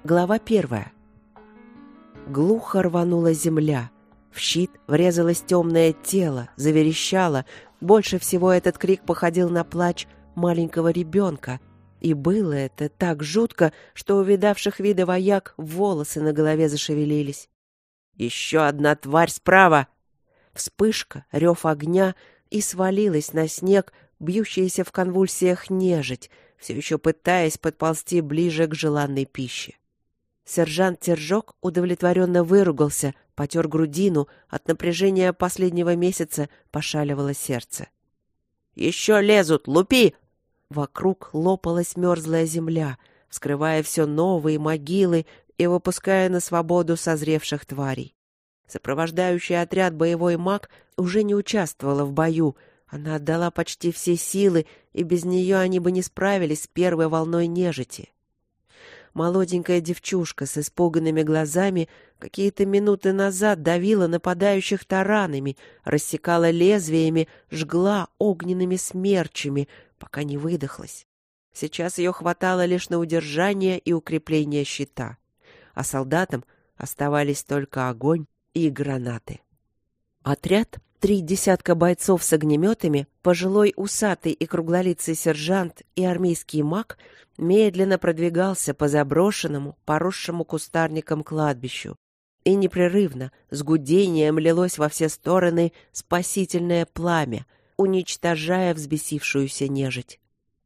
Глава 1. Глухо рванула земля. В щит врезалось темное тело, заверещало. Больше всего этот крик походил на плач маленького ребенка. И было это так жутко, что у видавших вида вояк волосы на голове зашевелились. «Еще одна тварь справа!» Вспышка, рев огня, и свалилась на снег бьющаяся в конвульсиях нежить, все еще пытаясь подползти ближе к желанной пище. Сержант Тержок удовлетворенно выругался, потер грудину, от напряжения последнего месяца пошаливало сердце. «Еще лезут! Лупи!» Вокруг лопалась мерзлая земля, вскрывая все новые могилы и выпуская на свободу созревших тварей. Сопровождающий отряд боевой маг уже не участвовала в бою. Она отдала почти все силы, и без нее они бы не справились с первой волной нежити. Молоденькая девчушка с испуганными глазами какие-то минуты назад давила нападающих таранами, рассекала лезвиями, жгла огненными смерчами, пока не выдохлась. Сейчас ее хватало лишь на удержание и укрепление щита, а солдатам оставались только огонь и гранаты. Отряд, 3 десятка бойцов с огнеметами, пожилой усатый и круглолицый сержант и армейский маг медленно продвигался по заброшенному, поросшему кустарником кладбищу. И непрерывно, с гудением лилось во все стороны спасительное пламя, уничтожая взбесившуюся нежить.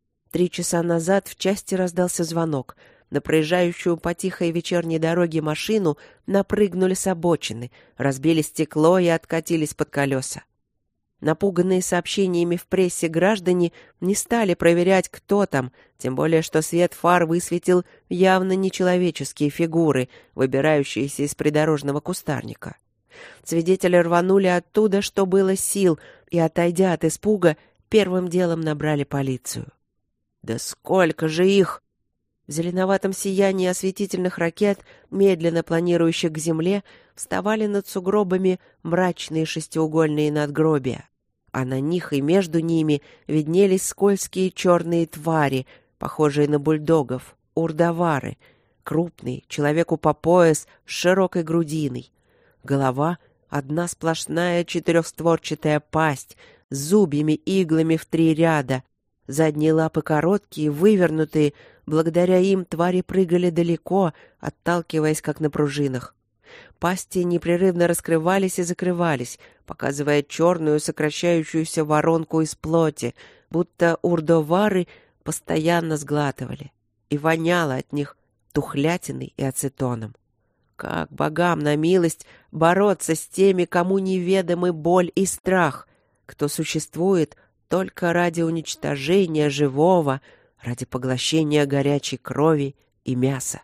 3 часа назад в части раздался звонок. На проезжающую по тихой вечерней дороге машину напрыгнули с обочины, разбили стекло и откатились под колеса. Напуганные сообщениями в прессе граждане не стали проверять, кто там, тем более что свет фар высветил явно нечеловеческие фигуры, выбирающиеся из придорожного кустарника. Свидетели рванули оттуда, что было сил, и, отойдя от испуга, первым делом набрали полицию. «Да сколько же их!» В зеленоватом сиянии осветительных ракет, медленно планирующих к земле, вставали над сугробами мрачные шестиугольные надгробия. А на них и между ними виднелись скользкие черные твари, похожие на бульдогов, урдавары, крупные, человеку по пояс, с широкой грудиной. Голова — одна сплошная четырехстворчатая пасть, с зубьями-иглами в 3 ряда. Задние лапы короткие, вывернутые, благодаря им твари прыгали далеко, отталкиваясь как на пружинах. Пасти непрерывно раскрывались и закрывались, показывая черную сокращающуюся воронку из плоти, будто урдовары постоянно сглатывали. И воняло от них тухлятиной и ацетоном. Как богам на милость бороться с теми, кому неведомы боль и страх, кто существует только ради уничтожения живого, ради поглощения горячей крови и мяса.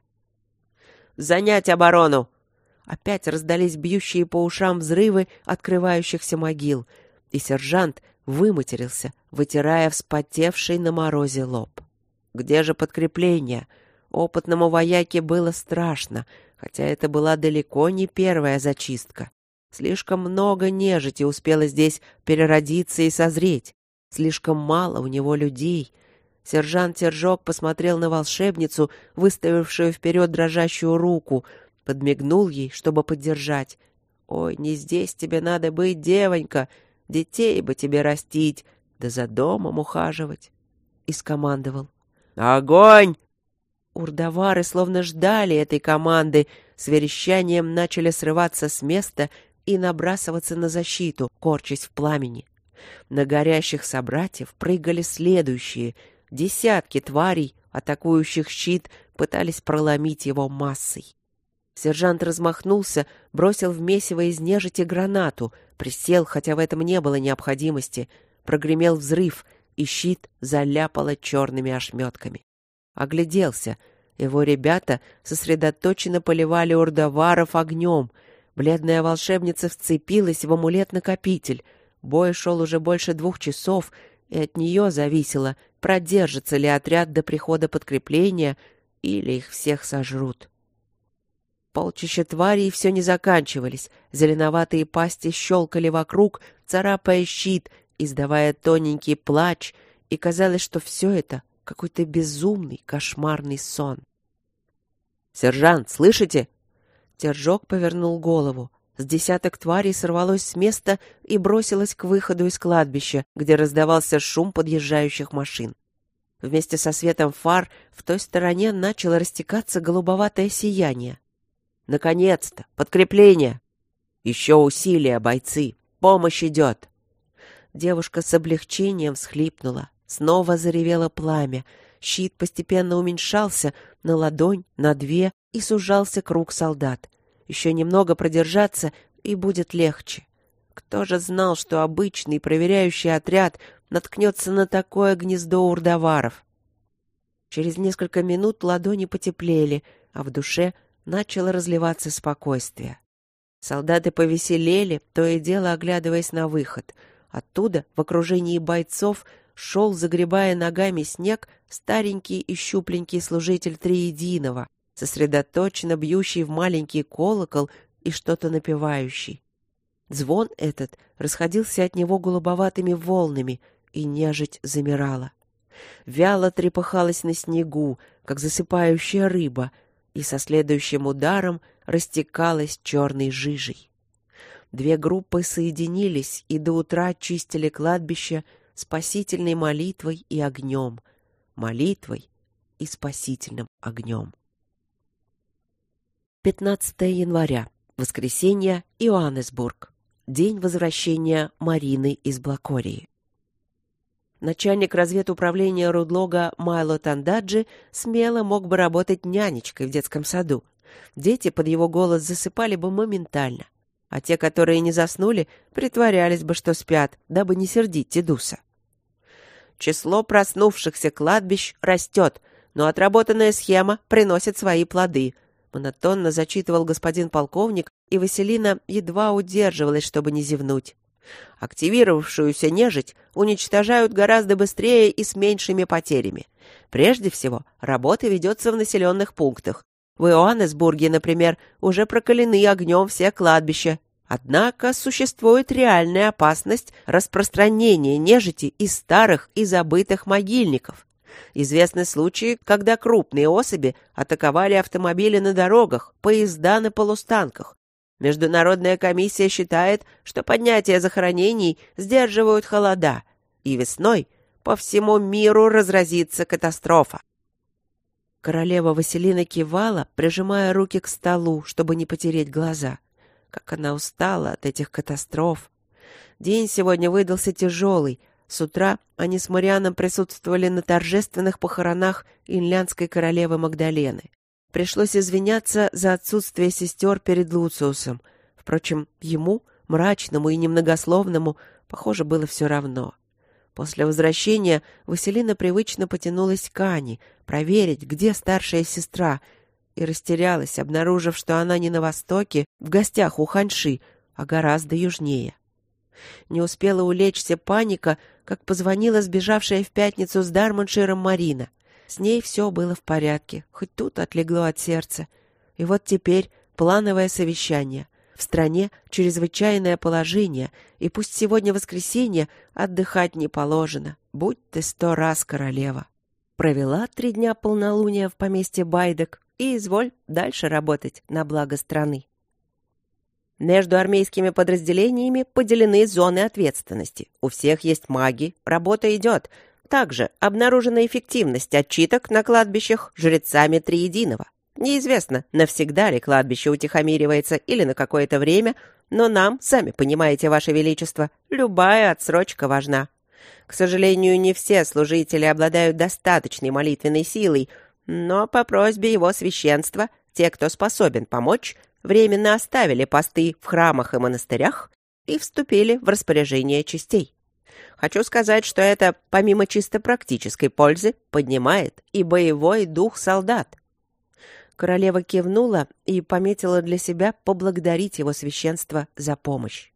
«Занять оборону!» Опять раздались бьющие по ушам взрывы открывающихся могил, и сержант выматерился, вытирая вспотевший на морозе лоб. «Где же подкрепление?» Опытному вояке было страшно, хотя это была далеко не первая зачистка. Слишком много нежити успело здесь переродиться и созреть. Слишком мало у него людей. Сержант Тержок посмотрел на волшебницу, выставившую вперед дрожащую руку, подмигнул ей, чтобы поддержать. «Ой, не здесь тебе надо быть, девонька, детей бы тебе растить, да за домом ухаживать!» И скомандовал. «Огонь!» Урдавары словно ждали этой команды, с верещанием начали срываться с места и набрасываться на защиту, корчась в пламени. На горящих собратьев прыгали следующие. Десятки тварей, атакующих щит, пытались проломить его массой. Сержант размахнулся, бросил в месиво из нежити гранату, присел, хотя в этом не было необходимости. Прогремел взрыв, и щит заляпало черными ошметками. Огляделся. Его ребята сосредоточенно поливали урдаваров огнем. Бледная волшебница вцепилась в амулет-накопитель. Бой шел уже больше 2 часов, и от нее зависело, продержится ли отряд до прихода подкрепления, или их всех сожрут. Полчища тварей все не заканчивались. Зеленоватые пасти щелкали вокруг, царапая щит, издавая тоненький плач, и казалось, что все это какой-то безумный, кошмарный сон. «Сержант, слышите?» Тержок повернул голову. С десяток тварей сорвалось с места и бросилось к выходу из кладбища, где раздавался шум подъезжающих машин. Вместе со светом фар в той стороне начало растекаться голубоватое сияние. «Наконец-то! Подкрепление!» «Еще усилия, бойцы! Помощь идет!» Девушка с облегчением всхлипнула. Снова заревело пламя. Щит постепенно уменьшался на ладонь, на две, и сужался круг солдат. Еще немного продержаться, и будет легче. Кто же знал, что обычный проверяющий отряд наткнется на такое гнездо урдаваров? Через несколько минут ладони потеплели, а в душе начало разливаться спокойствие. Солдаты повеселели, то и дело оглядываясь на выход. Оттуда, в окружении бойцов, шел, загребая ногами снег, старенький и щупленький служитель Триединого, сосредоточенно бьющий в маленький колокол и что-то напевающий. Звон этот расходился от него голубоватыми волнами, и нежить замирала. Вяло трепыхалась на снегу, как засыпающая рыба, и со следующим ударом растекалась черной жижей. Две группы соединились и до утра чистили кладбище спасительной молитвой и огнем. Молитвой и спасительным огнем. 15 января. Воскресенье. Иоаннесбург. День возвращения Марины из Блакории. Начальник разведуправления Рудлога Майло Тандаджи смело мог бы работать нянечкой в детском саду. Дети под его голос засыпали бы моментально, а те, которые не заснули, притворялись бы, что спят, дабы не сердить Тедуса. Число проснувшихся кладбищ растет, но отработанная схема приносит свои плоды, монотонно зачитывал господин полковник, и Василина едва удерживалась, чтобы не зевнуть. Активировавшуюся нежить уничтожают гораздо быстрее и с меньшими потерями. Прежде всего, работа ведется в населенных пунктах. В Иоаннесбурге, например, уже прокалены огнем все кладбища. Однако существует реальная опасность распространения нежити из старых и забытых могильников. Известны случаи, когда крупные особи атаковали автомобили на дорогах, поезда на полустанках. Международная комиссия считает, что поднятие захоронений сдерживают холода, и весной по всему миру разразится катастрофа. Королева Василина кивала, прижимая руки к столу, чтобы не потереть глаза. Как она устала от этих катастроф. День сегодня выдался тяжелый. С утра они с Марианом присутствовали на торжественных похоронах инлянской королевы Магдалены. Пришлось извиняться за отсутствие сестер перед Луциусом. Впрочем, ему, мрачному и немногословному, похоже, было все равно. После возвращения Василина привычно потянулась к Ане, проверить, где старшая сестра, и растерялась, обнаружив, что она не на востоке, в гостях у Ханьши, а гораздо южнее. Не успела улечься паника, как позвонила сбежавшая в пятницу с Дармонширом Марина. С ней все было в порядке, хоть тут отлегло от сердца. И вот теперь плановое совещание. В стране чрезвычайное положение, и пусть сегодня воскресенье, отдыхать не положено. Будь ты 100 раз королева. Провела 3 дня полнолуния в поместье Байдек и изволь дальше работать на благо страны. Между армейскими подразделениями поделены зоны ответственности. У всех есть маги, работа идет. Также обнаружена эффективность отчиток на кладбищах жрецами Триединого. Неизвестно, навсегда ли кладбище утихомиривается или на какое-то время, но нам, сами понимаете, Ваше Величество, любая отсрочка важна. К сожалению, не все служители обладают достаточной молитвенной силой, но по просьбе его священства те, кто способен помочь, временно оставили посты в храмах и монастырях и вступили в распоряжение частей. Хочу сказать, что это, помимо чисто практической пользы, поднимает и боевой дух солдат. Королева кивнула и пометила для себя поблагодарить его священство за помощь.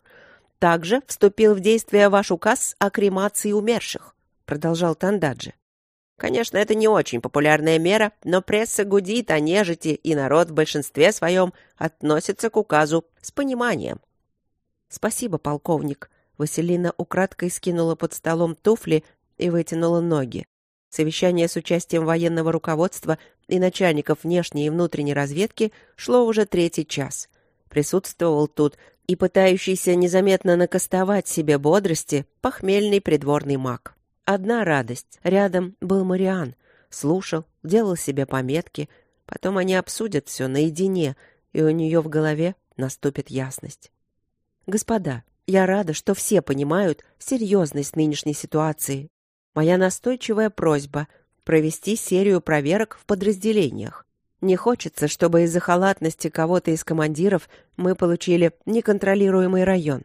«Также вступил в действие ваш указ о кремации умерших», — продолжал Тандаджи. «Конечно, это не очень популярная мера, но пресса гудит о нежити, и народ в большинстве своем относится к указу с пониманием». «Спасибо, полковник». Василина украдкой скинула под столом туфли и вытянула ноги. Совещание с участием военного руководства и начальников внешней и внутренней разведки шло уже 3-й час. Присутствовал тут и пытающийся незаметно накостовать себе бодрости похмельный придворный маг. Одна радость — рядом был Мариан. Слушал, делал себе пометки. Потом они обсудят все наедине, и у нее в голове наступит ясность. «Господа, я рада, что все понимают серьезность нынешней ситуации. Моя настойчивая просьба — провести серию проверок в подразделениях. Не хочется, чтобы из-за халатности кого-то из командиров мы получили неконтролируемый район».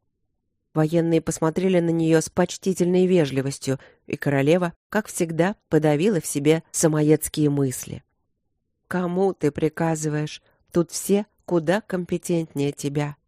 Военные посмотрели на нее с почтительной вежливостью, и королева, как всегда, подавила в себе самоедские мысли. «Кому ты приказываешь? Тут все куда компетентнее тебя».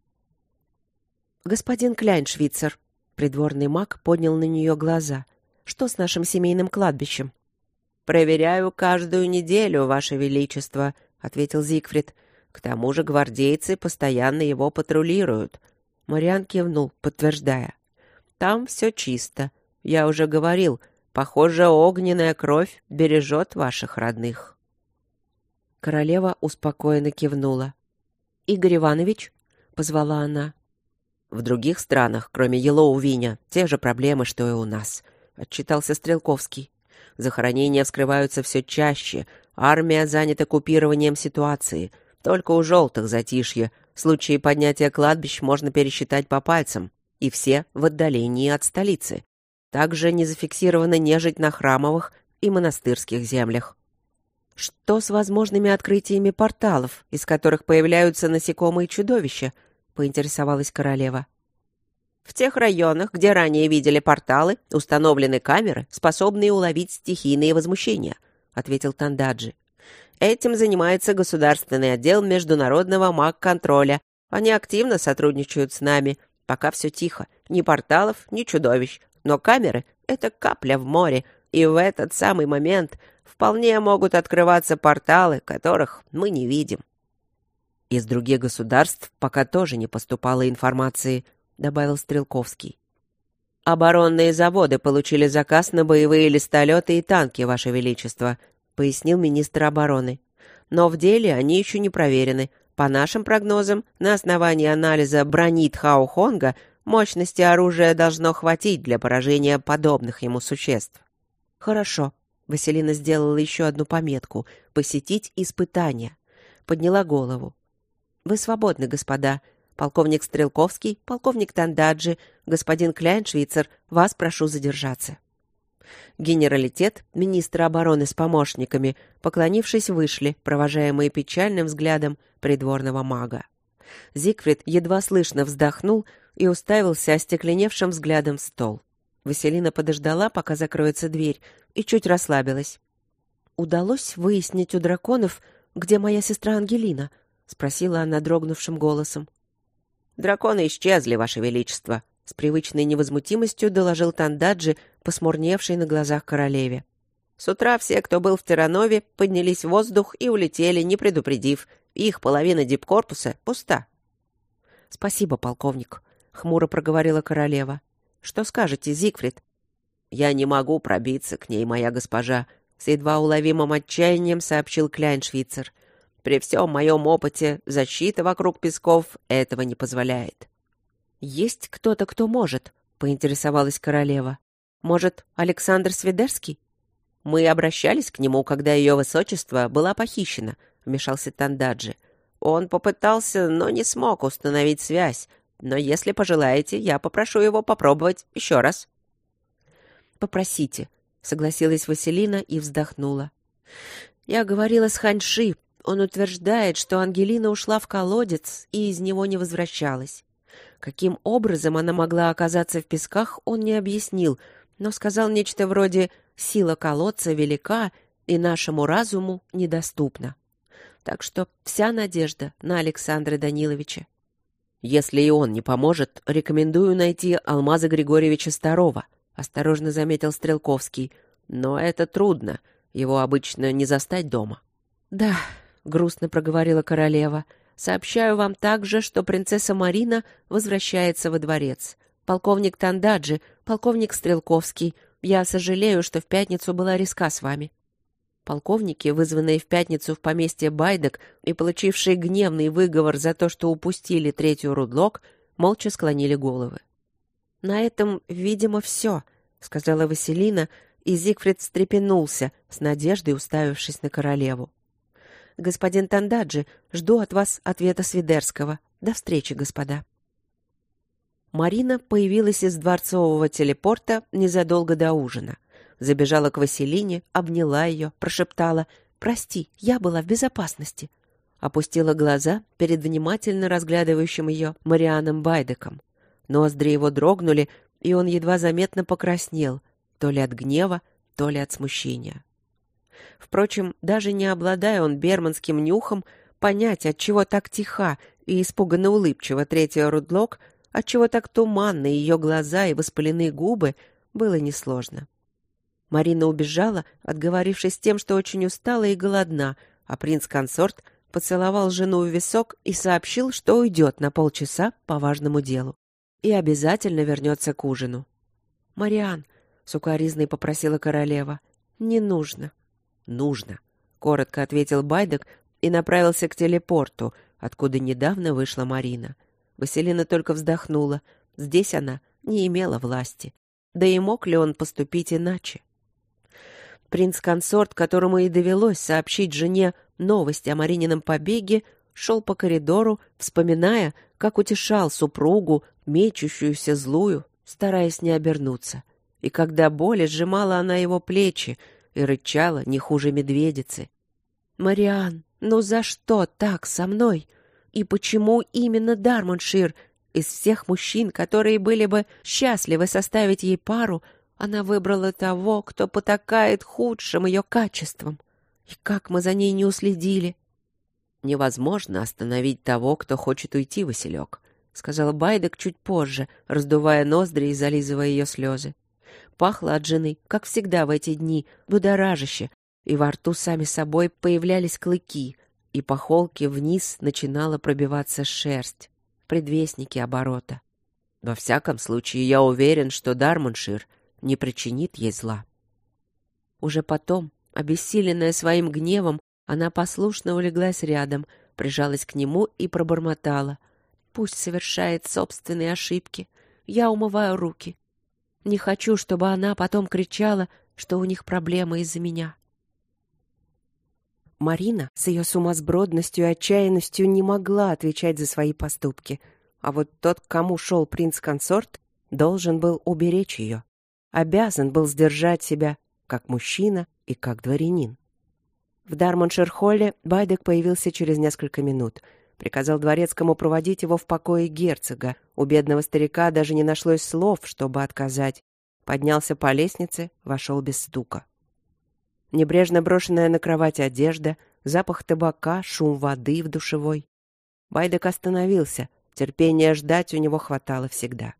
«Господин Кляйншвицер», — придворный маг поднял на нее глаза, — «что с нашим семейным кладбищем?» «Проверяю каждую неделю, Ваше Величество», — ответил Зигфрид. «К тому же гвардейцы постоянно его патрулируют». Мариан кивнул, подтверждая. «Там все чисто. Я уже говорил, похоже, огненная кровь бережет ваших родных». Королева успокоенно кивнула. «Игорь Иванович?» — позвала она. «В других странах, кроме Елоу-Виня, те же проблемы, что и у нас», — отчитался Стрелковский. «Захоронения вскрываются все чаще, армия занята купированием ситуации. Только у желтых затишье. Случаи поднятия кладбищ можно пересчитать по пальцам, и все в отдалении от столицы. Также не зафиксирована нежить на храмовых и монастырских землях». «Что с возможными открытиями порталов, из которых появляются насекомые чудовища?» — поинтересовалась королева. «В тех районах, где ранее видели порталы, установлены камеры, способные уловить стихийные возмущения», — ответил Тандаджи. «Этим занимается государственный отдел международного маг-контроля. Они активно сотрудничают с нами. Пока все тихо. Ни порталов, ни чудовищ. Но камеры — это капля в море, и в этот самый момент вполне могут открываться порталы, которых мы не видим». «Из других государств пока тоже не поступало информации», — добавил Стрелковский. «Оборонные заводы получили заказ на боевые листолеты и танки, Ваше Величество», — пояснил министр обороны. «Но в деле они еще не проверены. По нашим прогнозам, на основании анализа брони Тхао-Хонга мощности оружия должно хватить для поражения подобных ему существ». «Хорошо», — Василина сделала еще одну пометку — «посетить испытания». Подняла голову. «Вы свободны, господа. Полковник Стрелковский, полковник Тандаджи, господин Кляйншвицер, вас прошу задержаться». Генералитет, министр обороны с помощниками, поклонившись, вышли, провожаемые печальным взглядом придворного мага. Зигфрид едва слышно вздохнул и уставился остекленевшим взглядом в стол. Василина подождала, пока закроется дверь, и чуть расслабилась. «Удалось выяснить у драконов, где моя сестра Ангелина?» — спросила она дрогнувшим голосом. «Драконы исчезли, Ваше Величество», — с привычной невозмутимостью доложил Тандаджи, посмурневший на глазах королеве. «С утра все, кто был в Терранове, поднялись в воздух и улетели, не предупредив. Их половина дипкорпуса пуста». «Спасибо, полковник», — хмуро проговорила королева. «Что скажете, Зигфрид?» «Я не могу пробиться к ней, моя госпожа», — с едва уловимым отчаянием сообщил Кляйншвицер. «При всем моем опыте защита вокруг песков этого не позволяет». «Есть кто-то, кто может?» — поинтересовалась королева. «Может, Александр Свидерский?» «Мы обращались к нему, когда ее высочество была похищена», — вмешался Тандаджи. «Он попытался, но не смог установить связь. Но если пожелаете, я попрошу его попробовать еще раз». «Попросите», — согласилась Василина и вздохнула. «Я говорила с Ханьши. Он утверждает, что Ангелина ушла в колодец и из него не возвращалась. Каким образом она могла оказаться в песках, он не объяснил, но сказал нечто вроде «сила колодца велика и нашему разуму недоступна». Так что вся надежда на Александра Даниловича. «Если и он не поможет, рекомендую найти Алмаза Григорьевича Старова», — осторожно заметил Стрелковский. «Но это трудно. Его обычно не застать дома». «Да», — грустно проговорила королева, — «сообщаю вам также, что принцесса Марина возвращается во дворец. Полковник Тандаджи, полковник Стрелковский, Я сожалею, что в пятницу была резка с вами». Полковники, вызванные в пятницу в поместье Байдек и получившие гневный выговор за то, что упустили третью Рудлок, молча склонили головы. «На этом, видимо, все», — сказала Василина, и Зигфрид встрепенулся, с надеждой уставившись на королеву. «Господин Тандаджи, жду от вас ответа Свидерского. До встречи, господа». Марина появилась из дворцового телепорта незадолго до ужина. Забежала к Василине, обняла ее, прошептала: «Прости, я была в безопасности». Опустила глаза перед внимательно разглядывающим ее Марианом Байдеком. Ноздри его дрогнули, и он едва заметно покраснел, то ли от гнева, то ли от смущения. Впрочем, даже не обладая он берманским нюхом, понять, отчего так тиха и испуганно улыбчива третья Рудлок, отчего так туманны ее глаза и воспалены губы, было несложно. Марина убежала, отговорившись тем, что очень устала и голодна, а принц-консорт поцеловал жену в висок и сообщил, что уйдет на полчаса по важному делу и обязательно вернется к ужину. «Мариан», — сукаризной попросила королева, — «не нужно». «Нужно», — коротко ответил Байдек и направился к телепорту, откуда недавно вышла Марина. Василина только вздохнула. Здесь она не имела власти. Да и мог ли он поступить иначе? Принц-консорт, которому и довелось сообщить жене новость о Маринином побеге, шел по коридору, вспоминая, как утешал супругу, мечущуюся злую, стараясь не обернуться. И когда боль сжимала она его плечи и рычала не хуже медведицы. «Мариан, ну за что так со мной? И почему именно Дармоншир? Из всех мужчин, которые были бы счастливы составить ей пару, она выбрала того, кто потакает худшим ее качествам. И как мы за ней не уследили!» «Невозможно остановить того, кто хочет уйти, Василек», — сказал Байдек чуть позже, раздувая ноздри и зализывая ее слезы. Пахло от жены, как всегда в эти дни, будоражаще, и во рту сами собой появлялись клыки, и по холке вниз начинала пробиваться шерсть, предвестники оборота. «Во всяком случае, я уверен, что Дармоншир не причинит ей зла». Уже потом, обессиленная своим гневом, она послушно улеглась рядом, прижалась к нему и пробормотала: «Пусть совершает собственные ошибки. Я умываю руки. Не хочу, чтобы она потом кричала, что у них проблемы из-за меня». Марина с ее сумасбродностью и отчаянностью не могла отвечать за свои поступки, а вот тот, к кому шел принц-консорт, должен был уберечь ее. Обязан был сдержать себя как мужчина и как дворянин. В Дармоншир-холле Байдек появился через несколько минут. Приказал дворецкому проводить его в покое герцога. У бедного старика даже не нашлось слов, чтобы отказать. Поднялся по лестнице, вошел без стука. Небрежно брошенная на кровать одежда, запах табака, шум воды в душевой. Байдек остановился. Терпения ждать у него хватало всегда.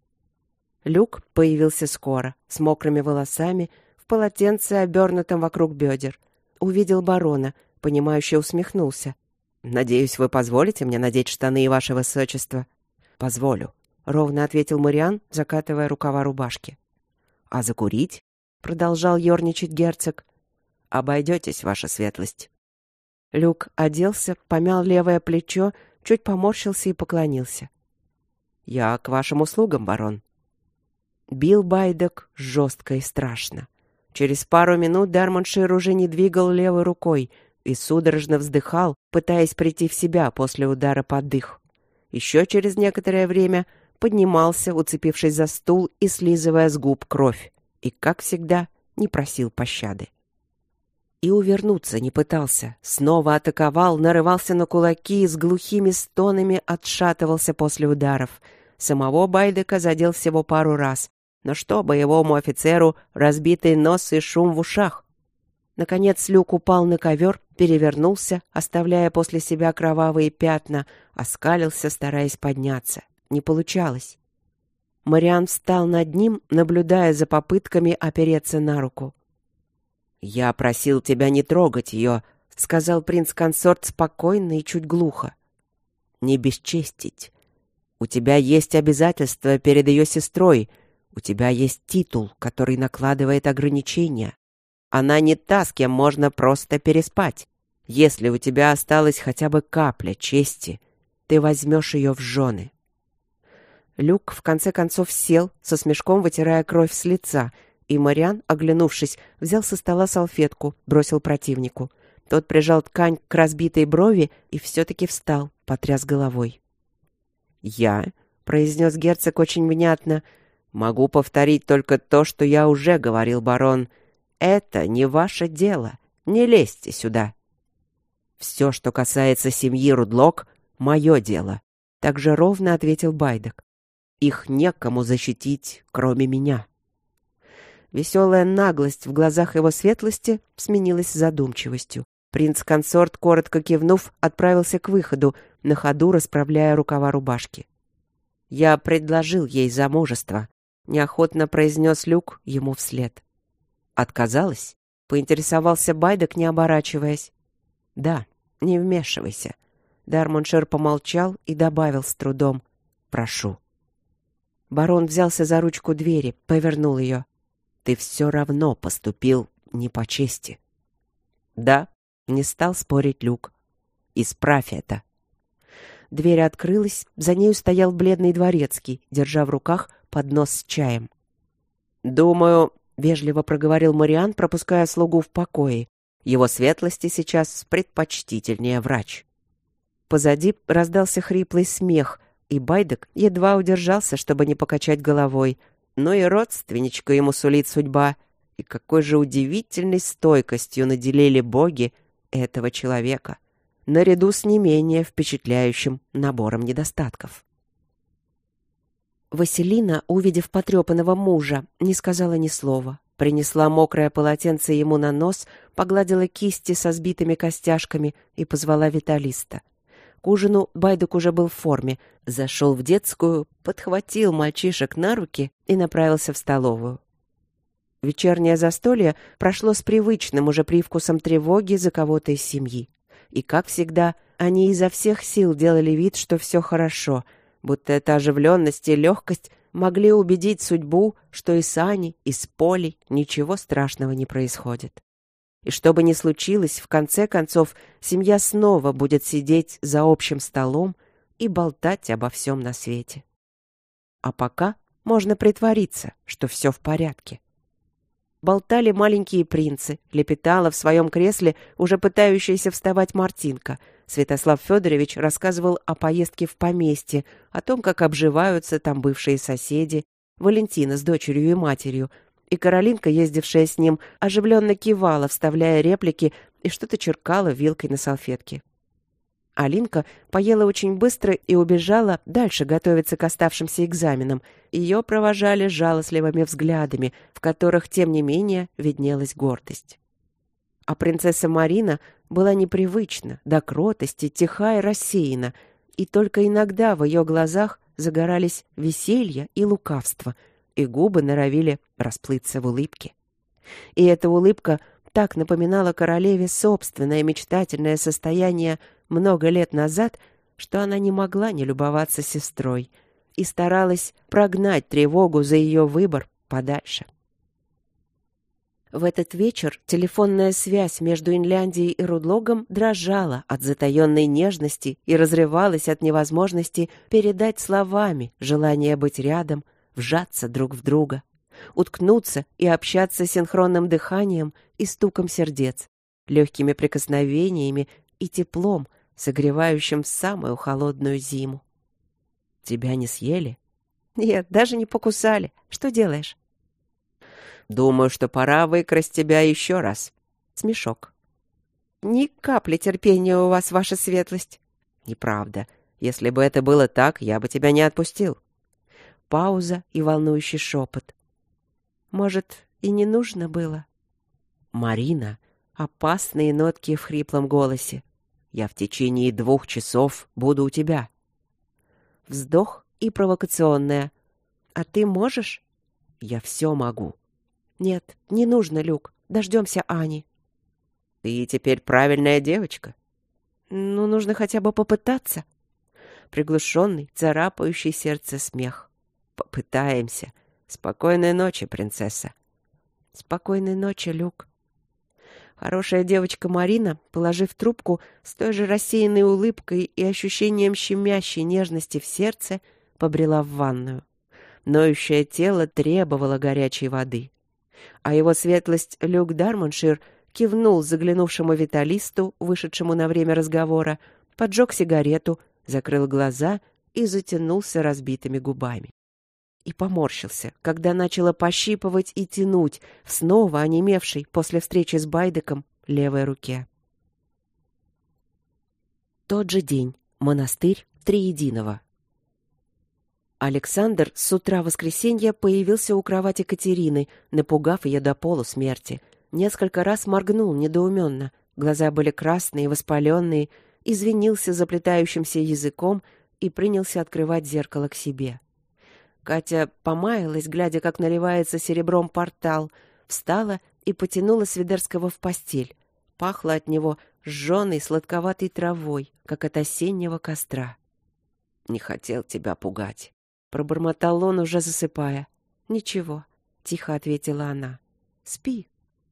Люк появился скоро, с мокрыми волосами, в полотенце, обернутом вокруг бедер. Увидел барона, понимающе усмехнулся. «Надеюсь, вы позволите мне надеть штаны, ваше высочество?» «Позволю», — ровно ответил Мариан, закатывая рукава рубашки. «А закурить?» — продолжал ерничать герцог. «Обойдетесь, ваша светлость». Люк оделся, помял левое плечо, чуть поморщился и поклонился. «Я к вашим услугам, барон». Бил Байдек жестко и страшно. Через пару минут Дармоншир уже не двигал левой рукой и судорожно вздыхал, пытаясь прийти в себя после удара под дых. Еще через некоторое время поднимался, уцепившись за стул и слизывая с губ кровь, и, как всегда, не просил пощады. И увернуться не пытался, снова атаковал, нарывался на кулаки и с глухими стонами отшатывался после ударов. Самого Байдека задел всего пару раз, но что боевому офицеру разбитый нос и шум в ушах? Наконец Люк упал на ковер, перевернулся, оставляя после себя кровавые пятна, оскалился, стараясь подняться. Не получалось. Мариан встал над ним, наблюдая за попытками опереться на руку. «Я просил тебя не трогать ее», — сказал принц-консорт спокойно и чуть глухо. «Не бесчестить. У тебя есть обязательства перед ее сестрой. У У тебя есть титул, который накладывает ограничения. Она не та, с кем можно просто переспать. Если у тебя осталась хотя бы капля чести, ты возьмешь ее в жены». Люк в конце концов сел, со смешком вытирая кровь с лица, и Мариан, оглянувшись, взял со стола салфетку, бросил противнику. Тот прижал ткань к разбитой брови и все-таки встал, потряс головой. «Я», — произнес герцог очень внятно, — «могу повторить только то, что я уже говорил, барон. Это не ваше дело. Не лезьте сюда. Все, что касается семьи Рудлок, мое дело», — так же ровно ответил Байдек. «Их некому защитить, кроме меня». Веселая наглость в глазах его светлости сменилась задумчивостью. Принц-консорт, коротко кивнув, отправился к выходу, на ходу расправляя рукава рубашки. «Я предложил ей замужество», — неохотно произнес Люк ему вслед. «Отказалась?» — поинтересовался Байдек, не оборачиваясь. «Да, не вмешивайся». Дармоншир помолчал и добавил с трудом: «Прошу». Барон взялся за ручку двери, повернул ее. «Ты все равно поступил не по чести». «Да», — не стал спорить Люк. «Исправь это». Дверь открылась, за нею стоял бледный дворецкий, держа в руках поднос с чаем. «Думаю», — вежливо проговорил Мариан, пропуская слугу в покое, «его светлости сейчас предпочтительнее врач». Позади раздался хриплый смех, и Байдек едва удержался, чтобы не покачать головой. Но и родственничка ему сулит судьба, и какой же удивительной стойкостью наделили боги этого человека, наряду с не менее впечатляющим набором недостатков. Василина, увидев потрепанного мужа, не сказала ни слова. Принесла мокрое полотенце ему на нос, погладила кисти со сбитыми костяшками и позвала Виталиста. К ужину Байдек уже был в форме, зашел в детскую, подхватил мальчишек на руки и направился в столовую. Вечернее застолье прошло с привычным уже привкусом тревоги за кого-то из семьи. И, как всегда, они изо всех сил делали вид, что все хорошо, будто эта оживленность и легкость могли убедить судьбу, что и с Аней, и с Полей ничего страшного не происходит. И что бы ни случилось, в конце концов, семья снова будет сидеть за общим столом и болтать обо всем на свете. А пока можно притвориться, что все в порядке. Болтали маленькие принцы, лепетала в своем кресле уже пытающаяся вставать Мартинка. Святослав Федорович рассказывал о поездке в поместье, о том, как обживаются там бывшие соседи, Валентина с дочерью и матерью, и Каролинка, ездившая с ним, оживленно кивала, вставляя реплики, и что-то черкала вилкой на салфетке. Алинка поела очень быстро и убежала дальше готовиться к оставшимся экзаменам. Ее провожали жалостливыми взглядами, в которых, тем не менее, виднелась гордость. А принцесса Марина была непривычна, до кротости, тиха и рассеяна, и только иногда в ее глазах загорались веселье и лукавство, и губы норовили расплыться в улыбке. И эта улыбка так напоминала королеве собственное мечтательное состояние много лет назад, что она не могла не любоваться сестрой и старалась прогнать тревогу за ее выбор подальше. В этот вечер телефонная связь между Инляндией и Рудлогом дрожала от затаенной нежности и разрывалась от невозможности передать словами желание быть рядом, вжаться друг в друга, уткнуться и общаться синхронным дыханием и стуком сердец, легкими прикосновениями и теплом, согревающим самую холодную зиму. «Тебя не съели?» «Нет, даже не покусали. Что делаешь?» «Думаю, что пора выкрасть тебя еще раз». Смешок. «Ни капли терпения у вас, ваша светлость». «Неправда. Если бы это было так, я бы тебя не отпустил». Пауза и волнующий шепот. «Может, и не нужно было?» «Марина», опасные нотки в хриплом голосе. «Я в течение 2 часов буду у тебя». Вздох и провокационная. «А ты можешь?» «Я все могу». «Нет, не нужно, Люк. Дождемся Ани». «Ты теперь правильная девочка». «Ну, нужно хотя бы попытаться». Приглушенный, царапающий сердце смех. «Попытаемся», «Спокойной ночи, принцесса». «Спокойной ночи, Люк». Хорошая девочка Марина, положив трубку, с той же рассеянной улыбкой и ощущением щемящей нежности в сердце, побрела в ванную. Ноющее тело требовало горячей воды. А его светлость Люк Дармоншир кивнул заглянувшему виталисту, вышедшему на время разговора, поджег сигарету, закрыл глаза и затянулся разбитыми губами. И поморщился, когда начало пощипывать и тянуть в снова онемевшей после встречи с Байдеком левой руке. Тот же день. Монастырь Триединого. Александр с утра воскресенья появился у кровати Катерины, напугав ее до полусмерти. Несколько раз моргнул недоуменно. Глаза были красные, воспаленные, извинился заплетающимся языком и принялся открывать зеркало к себе. Катя помаялась, глядя, как наливается серебром портал, встала и потянула Свидерского в постель. Пахло от него сжженной сладковатой травой, как от осеннего костра. «Не хотел тебя пугать», — пробормотал он, уже засыпая. «Ничего», — тихо ответила она. «Спи».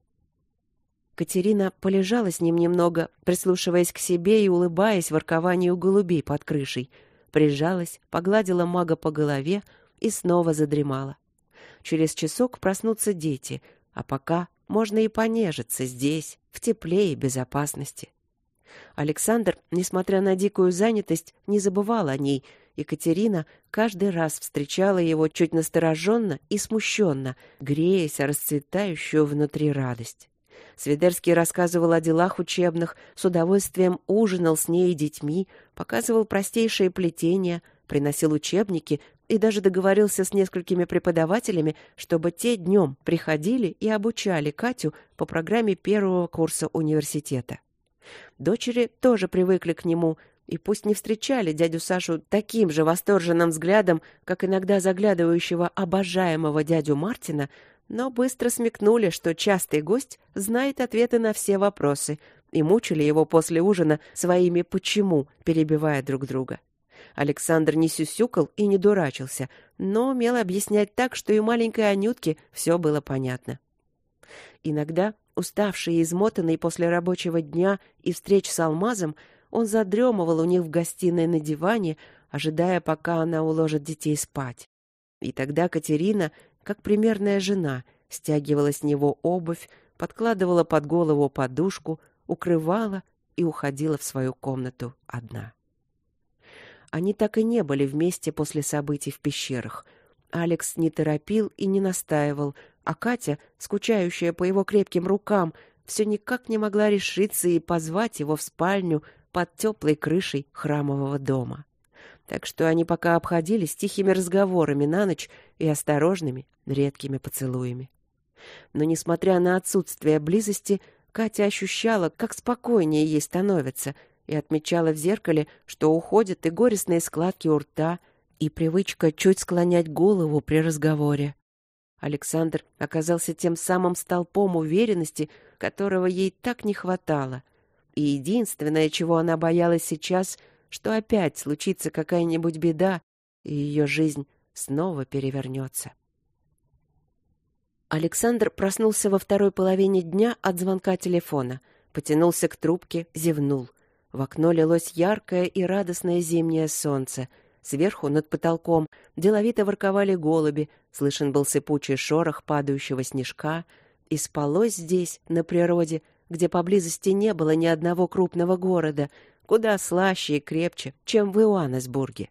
Катерина полежала с ним немного, прислушиваясь к себе и улыбаясь воркованию голубей под крышей. Прижалась, погладила мага по голове и снова задремала. Через часок проснутся дети, а пока можно и понежиться здесь, в тепле и безопасности. Александр, несмотря на дикую занятость, не забывал о ней, и Катерина каждый раз встречала его чуть настороженно и смущенно, греясь о расцветающую внутри радость. Свидерский рассказывал о делах учебных, с удовольствием ужинал с ней и детьми, показывал простейшие плетения, приносил учебники и даже договорился с несколькими преподавателями, чтобы те днем приходили и обучали Катю по программе первого курса университета. Дочери тоже привыкли к нему, и пусть не встречали дядю Сашу таким же восторженным взглядом, как иногда заглядывающего обожаемого дядю Мартина, но быстро смекнули, что частый гость знает ответы на все вопросы, и мучили его после ужина своими «почему», перебивая друг друга. Александр не сюсюкал и не дурачился, но умел объяснять так, что и маленькой Анютке все было понятно. Иногда, уставший и измотанный после рабочего дня и встреч с Алмазом, он задремывал у них в гостиной на диване, ожидая, пока она уложит детей спать. И тогда Катерина, как примерная жена, стягивала с него обувь, подкладывала под голову подушку, укрывала и уходила в свою комнату одна. Они так и не были вместе после событий в пещерах. Алекс не торопил и не настаивал, а Катя, скучающая по его крепким рукам, все никак не могла решиться и позвать его в спальню под теплой крышей храмового дома. Так что они пока обходились тихими разговорами на ночь и осторожными, редкими поцелуями. Но, несмотря на отсутствие близости, Катя ощущала, как спокойнее ей становится, и отмечала в зеркале, что уходят и горестные складки у рта, и привычка чуть склонять голову при разговоре. Александр оказался тем самым столпом уверенности, которого ей так не хватало. И единственное, чего она боялась сейчас, что опять случится какая-нибудь беда, и ее жизнь снова перевернется. Александр проснулся во второй половине дня от звонка телефона, потянулся к трубке, зевнул. В окно лилось яркое и радостное зимнее солнце. Сверху, над потолком, деловито ворковали голуби, слышен был сыпучий шорох падающего снежка, и спалось здесь, на природе, где поблизости не было ни одного крупного города, куда слаще и крепче, чем в Иоаннесбурге.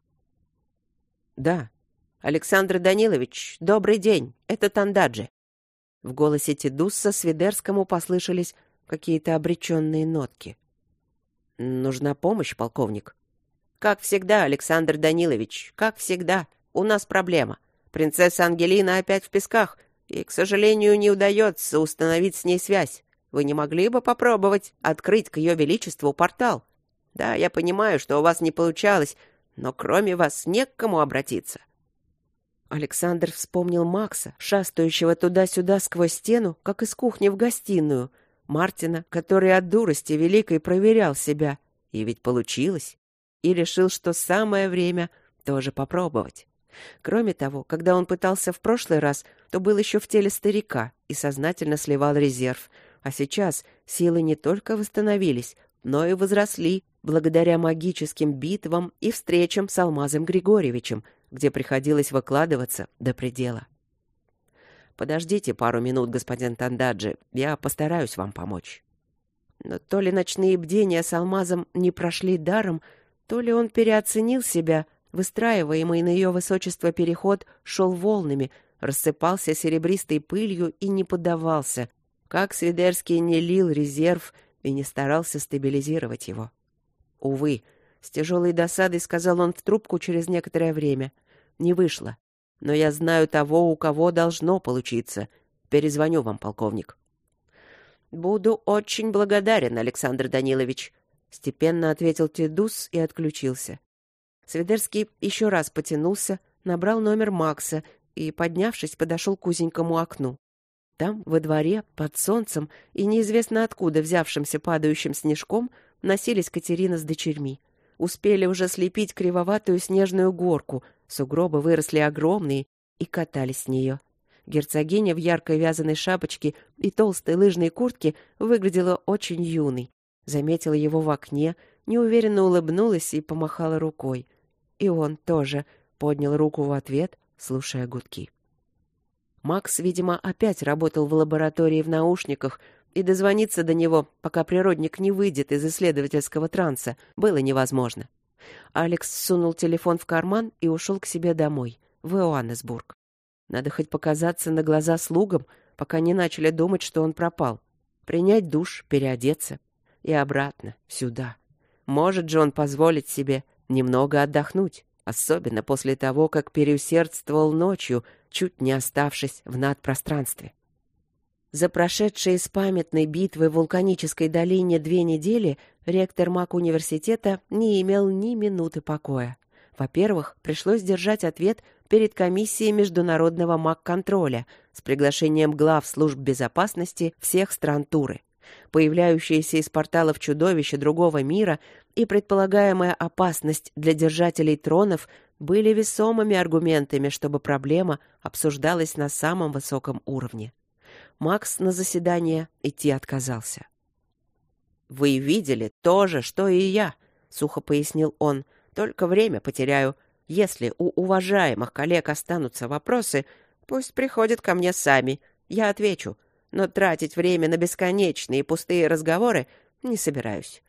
«Да. Александр Данилович, добрый день. Это Тандаджи». В голосе Тедусса Свидерскому послышались какие-то обреченные нотки. «Нужна помощь, полковник?» «Как всегда, Александр Данилович, как всегда. У нас проблема. Принцесса Ангелина опять в песках, и, к сожалению, не удается установить с ней связь. Вы не могли бы попробовать открыть к ее величеству портал? Да, я понимаю, что у вас не получалось, но кроме вас не к кому обратиться». Александр вспомнил Макса, шастающего туда-сюда сквозь стену, как из кухни в гостиную, Мартина, который от дурости великой проверял себя. И ведь получилось. И решил, что самое время тоже попробовать. Кроме того, когда он пытался в прошлый раз, то был еще в теле старика и сознательно сливал резерв. А сейчас силы не только восстановились, но и возросли благодаря магическим битвам и встречам с Алмазом Григорьевичем, где приходилось выкладываться до предела. «Подождите пару минут, господин Тандаджи, я постараюсь вам помочь». Но то ли ночные бдения с Алмазом не прошли даром, то ли он переоценил себя. Выстраиваемый на ее высочество переход шел волнами, рассыпался серебристой пылью и не поддавался, как Свидерский не лил резерв и не старался стабилизировать его. Увы, с тяжелой досадой сказал он в трубку через некоторое время. Не вышло. Но я знаю того, у кого должно получиться. Перезвоню вам, полковник. «Буду очень благодарен, Александр Данилович», — степенно ответил Тедус и отключился. Свидерский еще раз потянулся, набрал номер Макса и, поднявшись, подошел к узенькому окну. Там, во дворе, под солнцем и неизвестно откуда взявшимся падающим снежком, носились Катерина с дочерьми. Успели уже слепить кривоватую снежную горку, сугробы выросли огромные и катались с нее. Герцогиня в яркой вязаной шапочке и толстой лыжной куртке выглядела очень юной. Заметила его в окне, неуверенно улыбнулась и помахала рукой. И он тоже поднял руку в ответ, слушая гудки. Макс, видимо, опять работал в лаборатории в наушниках, и дозвониться до него, пока природник не выйдет из исследовательского транса, было невозможно. Алекс сунул телефон в карман и ушел к себе домой, в Иоаннесбург. Надо хоть показаться на глаза слугам, пока не начали думать, что он пропал. Принять душ, переодеться и обратно, сюда. Может же он позволить себе немного отдохнуть, особенно после того, как переусердствовал ночью, чуть не оставшись в надпространстве. За прошедшие с памятной битвы в вулканической долине 2 недели ректор Маг-университета не имел ни минуты покоя. Во-первых, пришлось держать ответ перед комиссией международного маг-контроля с приглашением глав служб безопасности всех стран Туры. Появляющиеся из порталов чудовища другого мира и предполагаемая опасность для держателей тронов были весомыми аргументами, чтобы проблема обсуждалась на самом высоком уровне. Макс на заседание идти отказался. «Вы видели то же, что и я», — сухо пояснил он. «Только время потеряю. Если у уважаемых коллег останутся вопросы, пусть приходят ко мне сами. Я отвечу. Но тратить время на бесконечные пустые разговоры не собираюсь».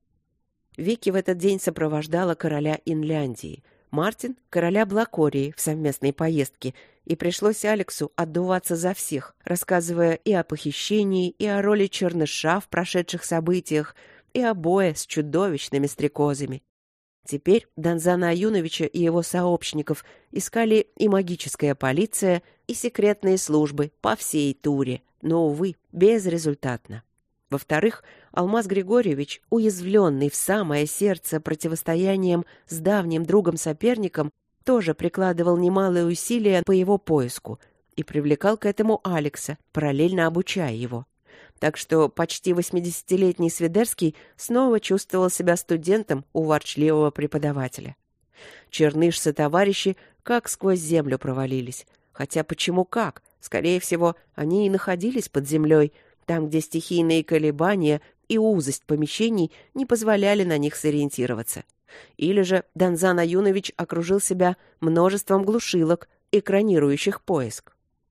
Вики в этот день сопровождала короля Инляндии, Мартин — короля Блакории в совместной поездке, и пришлось Алексу отдуваться за всех, рассказывая и о похищении, и о роли черныша в прошедших событиях, и о бое с чудовищными стрекозами. Теперь Данзана Аюновича и его сообщников искали и магическая полиция, и секретные службы по всей Туре, но, увы, безрезультатно. Во-вторых, Алмаз Григорьевич, уязвленный в самое сердце противостоянием с давним другом-соперником, тоже прикладывал немалые усилия по его поиску и привлекал к этому Алекса, параллельно обучая его. Так что почти 80-летний Свидерский снова чувствовал себя студентом у ворчливого преподавателя. Черныш-сотоварищи как сквозь землю провалились. Хотя почему как? Скорее всего, они и находились под землей, там, где стихийные колебания и узость помещений не позволяли на них сориентироваться. Или же Данзан Аюнович окружил себя множеством глушилок, экранирующих поиск.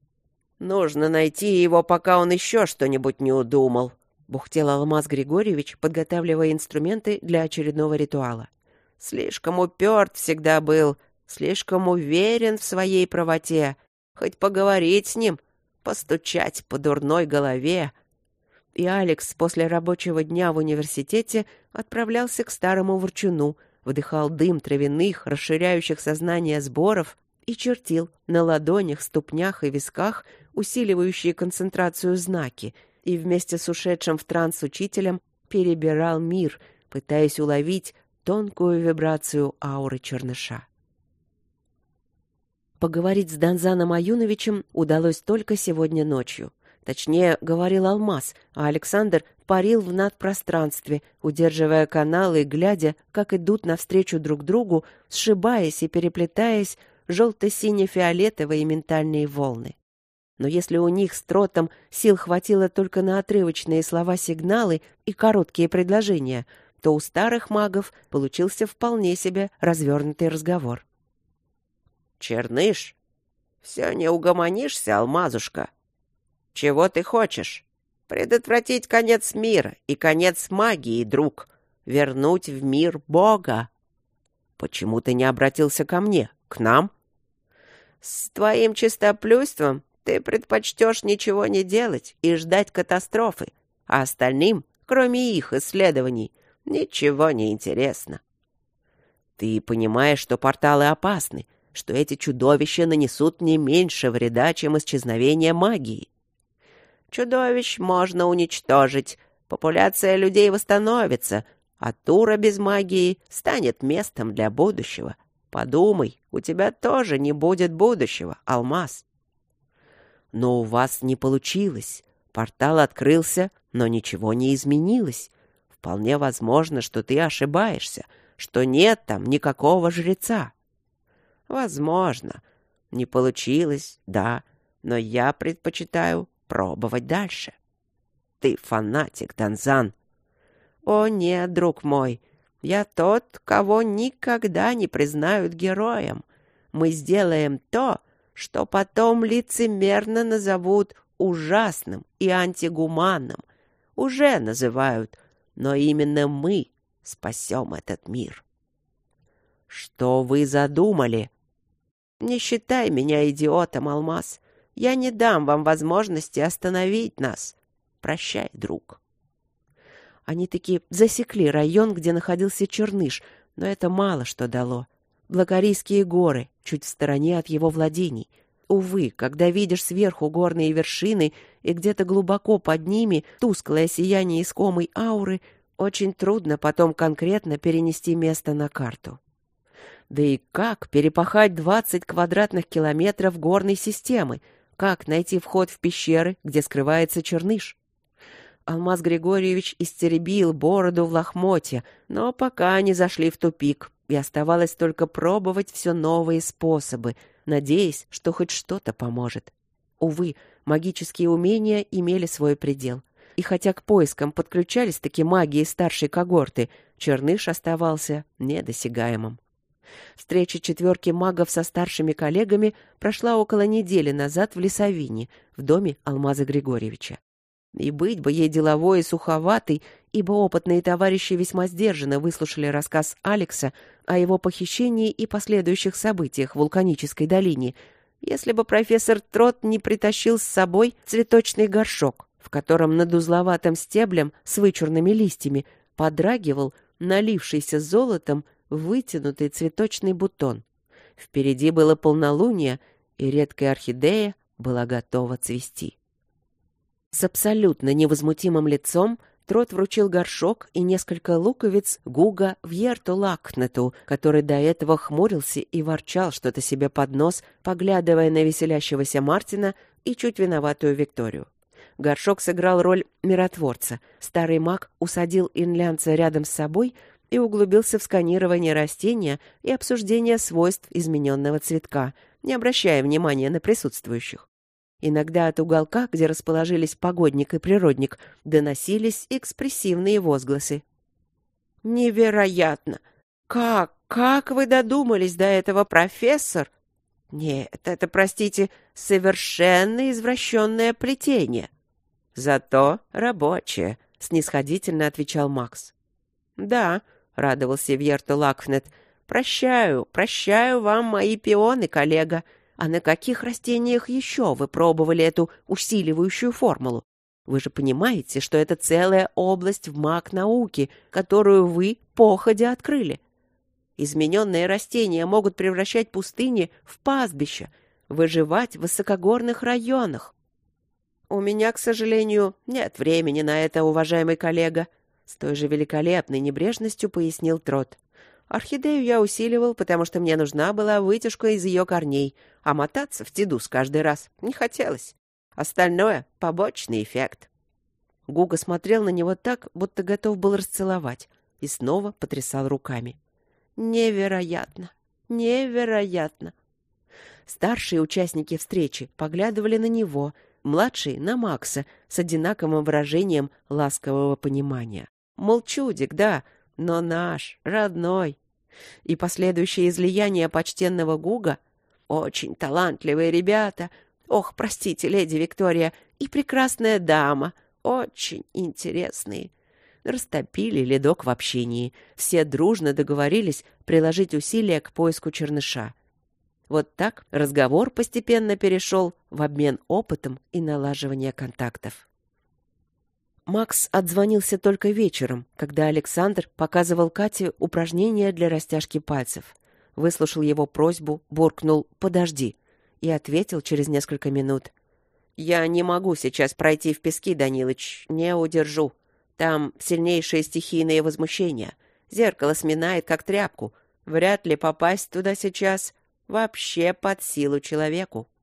«Нужно найти его, пока он еще что-нибудь не удумал», — бухтел Алмаз Григорьевич, подготавливая инструменты для очередного ритуала. «Слишком уперт всегда был, слишком уверен в своей правоте. Хоть поговорить с ним, постучать по дурной голове». И Алекс после рабочего дня в университете отправлялся к старому ворчуну, вдыхал дым травяных, расширяющих сознание сборов и чертил на ладонях, ступнях и висках усиливающие концентрацию знаки, и вместе с ушедшим в транс учителем перебирал мир, пытаясь уловить тонкую вибрацию ауры черныша. Поговорить с Данзаном Аюновичем удалось только сегодня ночью. Точнее, говорил Алмаз, а Александр парил в надпространстве, удерживая каналы и глядя, как идут навстречу друг другу, сшибаясь и переплетаясь, желто-сине-фиолетовые ментальные волны. Но если у них с Тротом сил хватило только на отрывочные слова-сигналы и короткие предложения, то у старых магов получился вполне себе развернутый разговор. «Черныш, все не угомонишься, алмазушка? Чего ты хочешь? Предотвратить конец мира и конец магии, друг. Вернуть в мир Бога. Почему ты не обратился ко мне, к нам? С твоим чистоплюйством ты предпочтешь ничего не делать и ждать катастрофы, а остальным, кроме их исследований, ничего не интересно. Ты понимаешь, что порталы опасны, что эти чудовища нанесут не меньше вреда, чем исчезновение магии. Чудовищ можно уничтожить, популяция людей восстановится, а Тура без магии станет местом для будущего. Подумай, у тебя тоже не будет будущего, Алмаз. Но у вас не получилось. Портал открылся, но ничего не изменилось. Вполне возможно, что ты ошибаешься, что нет там никакого жреца. Возможно. Не получилось, да, но я предпочитаю пробовать дальше. Ты фанатик, Танзан. О нет, друг мой, я тот, кого никогда не признают героем. Мы сделаем то, что потом лицемерно назовут ужасным и антигуманным. Уже называют, но именно мы спасем этот мир. Что вы задумали? Не считай меня идиотом, Алмаз. Я не дам вам возможности остановить нас. Прощай, друг. Они таки засекли район, где находился Черныш, но это мало что дало. Блакарийские горы, чуть в стороне от его владений. Увы, когда видишь сверху горные вершины и где-то глубоко под ними тусклое сияние искомой ауры, очень трудно потом конкретно перенести место на карту. Да и как перепахать 20 квадратных километров горной системы? Как найти вход в пещеры, где скрывается Черныш? Алмаз Григорьевич истеребил бороду в лохмотья, но пока не зашли в тупик, и оставалось только пробовать все новые способы, надеясь, что хоть что-то поможет. Увы, магические умения имели свой предел. И хотя к поискам подключались таки маги из старшей когорты, Черныш оставался недосягаемым. Встреча четверки магов со старшими коллегами прошла около недели назад в Лесовине, в доме Алмаза Григорьевича. И быть бы ей деловой и суховатой, ибо опытные товарищи весьма сдержанно выслушали рассказ Алекса о его похищении и последующих событиях в Вулканической долине, если бы профессор Трот не притащил с собой цветочный горшок, в котором над узловатым стеблем с вычурными листьями подрагивал налившийся золотом вытянутый цветочный бутон. Впереди было полнолуние, и редкая орхидея была готова цвести. С абсолютно невозмутимым лицом Трот вручил горшок и несколько луковиц Гуга Вьерту Лакнету, который до этого хмурился и ворчал что-то себе под нос, поглядывая на веселящегося Мартина и чуть виноватую Викторию. Горшок сыграл роль миротворца. Старый маг усадил инлянца рядом с собой и углубился в сканирование растения и обсуждение свойств измененного цветка, не обращая внимания на присутствующих. Иногда от уголка, где расположились погодник и природник, доносились экспрессивные возгласы. «Невероятно! Как вы додумались до этого, профессор? Нет, это, простите, совершенно извращенное плетение. Зато рабочее», — снисходительно отвечал Макс. «Да», — радовался Вьерту Лакнет, — «прощаю вам мои пионы, коллега. А на каких растениях еще вы пробовали эту усиливающую формулу? Вы же понимаете, что это целая область в маг-науке, которую вы походя открыли. Измененные растения могут превращать пустыни в пастбища, выживать в высокогорных районах. У меня, к сожалению, нет времени на это, уважаемый коллега, с той же великолепной небрежностью пояснил Трот. Орхидею я усиливал, потому что мне нужна была вытяжка из ее корней, а мотаться в тедус каждый раз не хотелось. Остальное — побочный эффект. Гуга смотрел на него так, будто готов был расцеловать, и снова потрясал руками. «Невероятно! Невероятно! Старшие участники встречи поглядывали на него, младшие — на Макса с одинаковым выражением ласкового понимания. Мол, чудик, да, но наш, родной. И последующее излияние почтенного Гуга: «Очень талантливые ребята. Ох, простите, леди Виктория, и прекрасная дама. Очень интересные». Растопили ледок в общении. Все дружно договорились приложить усилия к поиску черныша. Вот так разговор постепенно перешел в обмен опытом и налаживание контактов. Макс отзвонился только вечером, когда Александр показывал Кате упражнения для растяжки пальцев. Выслушал его просьбу, буркнул «подожди» и ответил через несколько минут: «Я не могу сейчас пройти в пески, Данилыч, не удержу. Там сильнейшие стихийные возмущения. Зеркало сминает, как тряпку. Вряд ли попасть туда сейчас вообще под силу человеку».